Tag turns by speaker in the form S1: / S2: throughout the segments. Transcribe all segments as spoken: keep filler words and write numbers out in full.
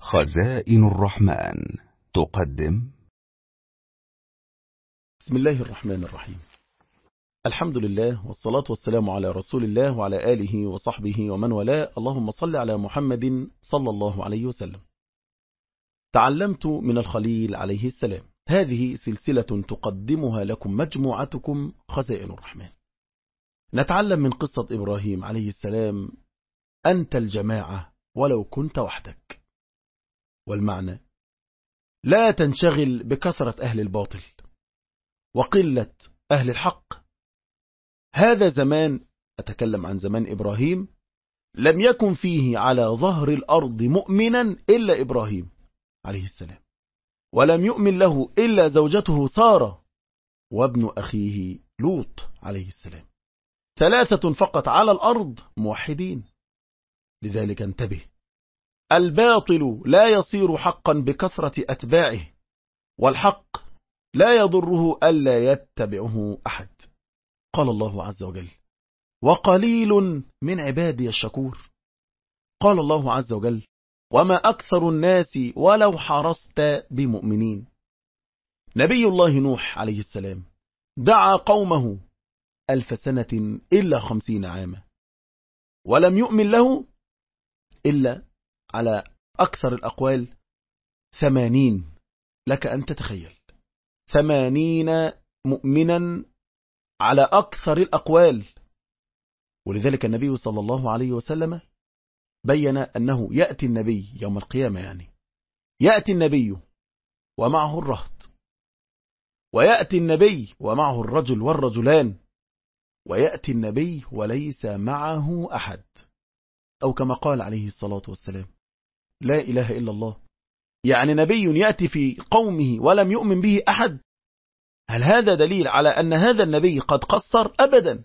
S1: خزائن الرحمن تقدم.
S2: بسم الله الرحمن الرحيم. الحمد لله والصلاة والسلام على رسول الله وعلى آله وصحبه ومن والاه. اللهم صل على محمد صلى الله عليه وسلم. تعلمت من الخليل عليه السلام. هذه سلسلة تقدمها لكم مجموعتكم خزائن الرحمن. نتعلم من قصة إبراهيم عليه السلام: أنت الجماعة ولو كنت وحدك. والمعنى: لا تنشغل بكثرة أهل الباطل وقلة أهل الحق. هذا زمان، أتكلم عن زمان إبراهيم، لم يكن فيه على ظهر الأرض مؤمنا إلا إبراهيم عليه السلام، ولم يؤمن له إلا زوجته سارة وابن أخيه لوط عليه السلام. ثلاثة فقط على الأرض موحدين. لذلك انتبه، الباطل لا يصير حقا بكثرة أتباعه، والحق لا يضره ألا يتبعه أحد. قال الله عز وجل: وقليل من عبادي الشكور. قال الله عز وجل: وما أكثر الناس ولو حرصت بمؤمنين. نبي الله نوح عليه السلام دعا قومه ألف سنة إلا خمسين عاما، ولم يؤمن له إلا على أكثر الأقوال ثمانين. لك أن تتخيل ثمانين مؤمنا على أكثر الأقوال. ولذلك النبي صلى الله عليه وسلم بين أنه يأتي النبي يوم القيامة، يعني يأتي النبي ومعه الرهط، ويأتي النبي ومعه الرجل والرجلان، ويأتي النبي وليس معه أحد، أو كما قال عليه الصلاة والسلام: لا إله إلا الله. يعني نبي يأتي في قومه ولم يؤمن به أحد. هل هذا دليل على أن هذا النبي قد قصر؟ أبدا،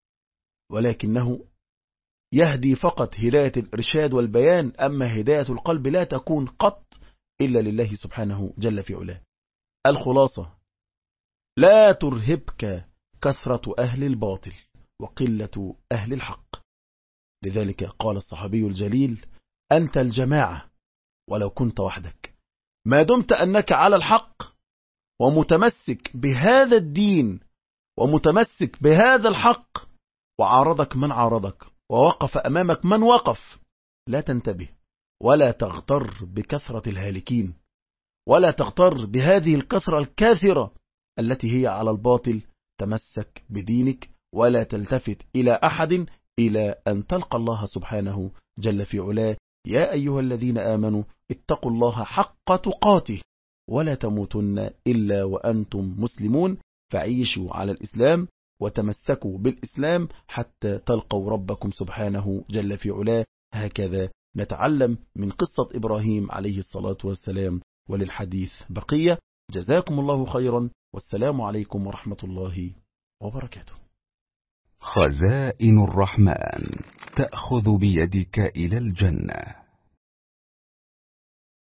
S2: ولكنه يهدي فقط هداية الإرشاد والبيان، أما هداية القلب لا تكون قط إلا لله سبحانه جل في علاه. الخلاصة: لا ترهبك كثرة أهل الباطل وقلة أهل الحق. لذلك قال الصحابي الجليل: أنت الجماعة ولو كنت وحدك. ما دمت أنك على الحق ومتمسك بهذا الدين ومتمسك بهذا الحق، وعارضك من عارضك ووقف أمامك من وقف، لا تنتبه ولا تغتر بكثرة الهالكين، ولا تغتر بهذه الكثرة الكاثرة التي هي على الباطل. تمسك بدينك ولا تلتفت إلى أحد إلى أن تلقى الله سبحانه جل في علاه. يا أيها الذين آمنوا اتقوا الله حق تقاته ولا تموتن إلا وأنتم مسلمون. فعيشوا على الإسلام وتمسكوا بالإسلام حتى تلقوا ربكم سبحانه جل في علاه. هكذا نتعلم من قصة إبراهيم عليه الصلاة والسلام، وللحديث بقية. جزاكم الله خيرا، والسلام عليكم ورحمة الله وبركاته.
S1: خزائن الرحمن تأخذ بيدك إلى الجنة.